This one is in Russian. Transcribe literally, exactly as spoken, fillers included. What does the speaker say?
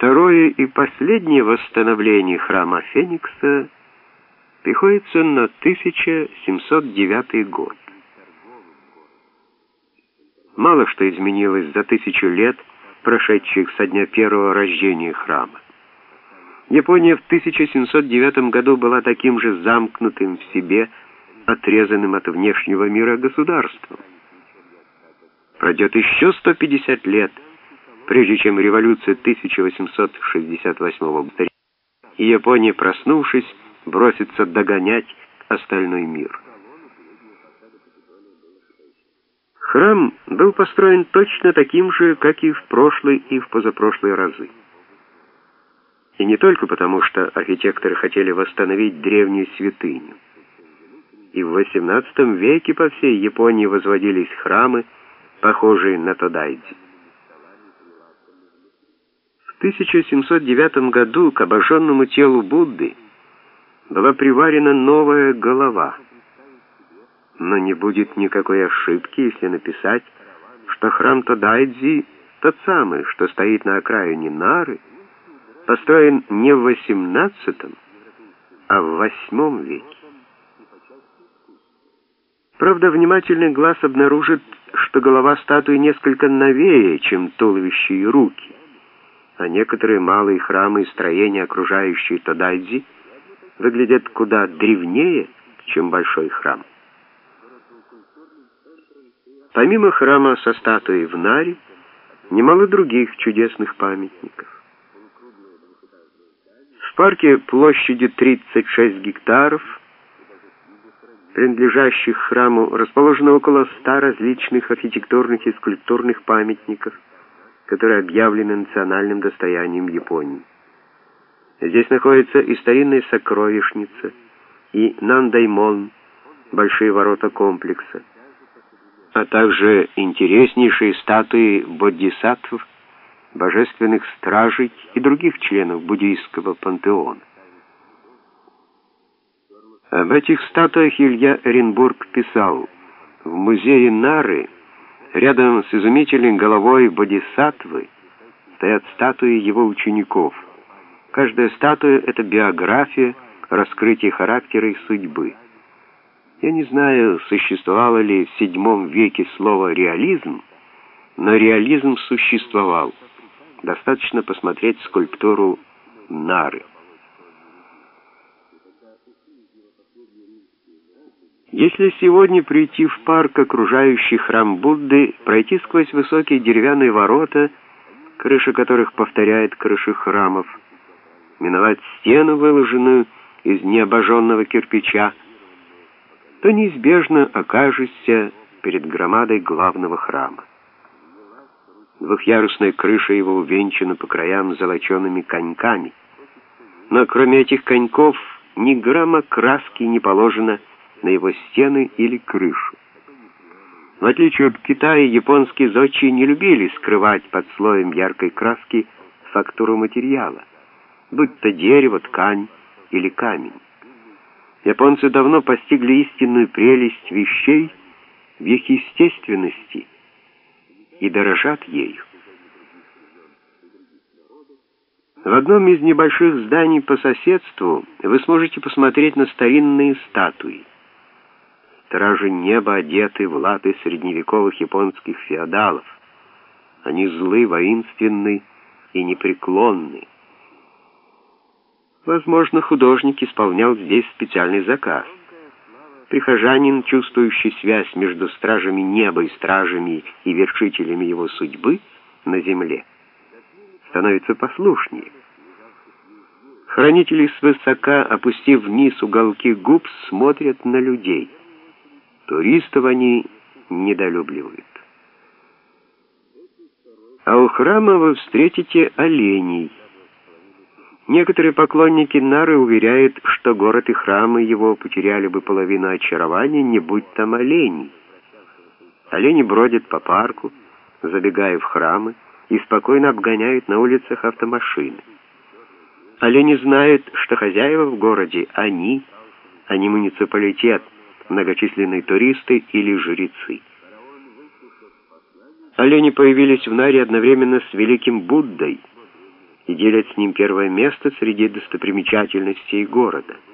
Второе и последнее восстановление храма Феникса приходится на тысяча семьсот девятый год. Мало что изменилось за тысячу лет, прошедших со дня первого рождения храма. Япония в тысяча семьсот девятом году была таким же замкнутым в себе, отрезанным от внешнего мира государством. Пройдет еще сто пятьдесят лет, прежде чем революция тысяча восемьсот шестьдесят восьмого года, и Япония, проснувшись, бросится догонять остальной мир. Храм был построен точно таким же, как и в прошлый и в позапрошлые разы. И не только потому, что архитекторы хотели восстановить древнюю святыню. И в восемнадцатом веке по всей Японии возводились храмы, похожие на Тодайдзи. В тысяча семьсот девятом году к обожженному телу Будды была приварена новая голова. Но не будет никакой ошибки, если написать, что храм Тодайдзи, тот самый, что стоит на окраине Нары, построен не в восемнадцатом, а в восьмом веке. Правда, внимательный глаз обнаружит, что голова статуи несколько новее, чем туловище и руки, а некоторые малые храмы и строения, окружающие Тодайдзи, выглядят куда древнее, чем большой храм. Помимо храма со статуей в Наре, немало других чудесных памятников. В парке площадью тридцать шесть гектаров, принадлежащих храму, расположено около ста различных архитектурных и скульптурных памятников, которые объявлены национальным достоянием Японии. Здесь находится и старинная сокровищница, и Нандаймон, большие ворота комплекса, а также интереснейшие статуи бодхисаттв, божественных стражей и других членов буддийского пантеона. Об этих статуях Илья Эренбург писал: в музее Нары рядом с изумительной головой бодхисаттвы стоят статуи его учеников. Каждая статуя — это биография, раскрытие характера и судьбы. Я не знаю, существовало ли в седьмом веке слово «реализм», но реализм существовал. Достаточно посмотреть скульптуру Нары. Если сегодня прийти в парк, окружающий храм Будды, пройти сквозь высокие деревянные ворота, крыша которых повторяет крыши храмов, миновать стену, выложенную из необожженного кирпича, то неизбежно окажешься перед громадой главного храма. Двухъярусная крыша его увенчана по краям золочеными коньками, но кроме этих коньков ни грамма краски не положено на его стены или крышу. В отличие от Китая, японские зодчие не любили скрывать под слоем яркой краски фактуру материала, будь то дерево, ткань или камень. Японцы давно постигли истинную прелесть вещей в их естественности и дорожат ею. В одном из небольших зданий по соседству вы сможете посмотреть на старинные статуи. Стражи неба одеты в латы средневековых японских феодалов. Они злы, воинственны и непреклонны. Возможно, художник исполнял здесь специальный заказ. Прихожанин, чувствующий связь между стражами неба и стражами и вершителями его судьбы на земле, становится послушнее. Хранители свысока, опустив вниз уголки губ, смотрят на людей. Туристов они недолюбливают. А у храма вы встретите оленей. Некоторые поклонники Нары уверяют, что город и храмы его потеряли бы половину очарования, не будь там оленей. Олени бродят по парку, забегая в храмы, и спокойно обгоняют на улицах автомашины. Олени знают, что хозяева в городе они, а не муниципалитет, многочисленные туристы или жрецы. Олени появились в Наре одновременно с великим Буддой, и делят с ним первое место среди достопримечательностей города.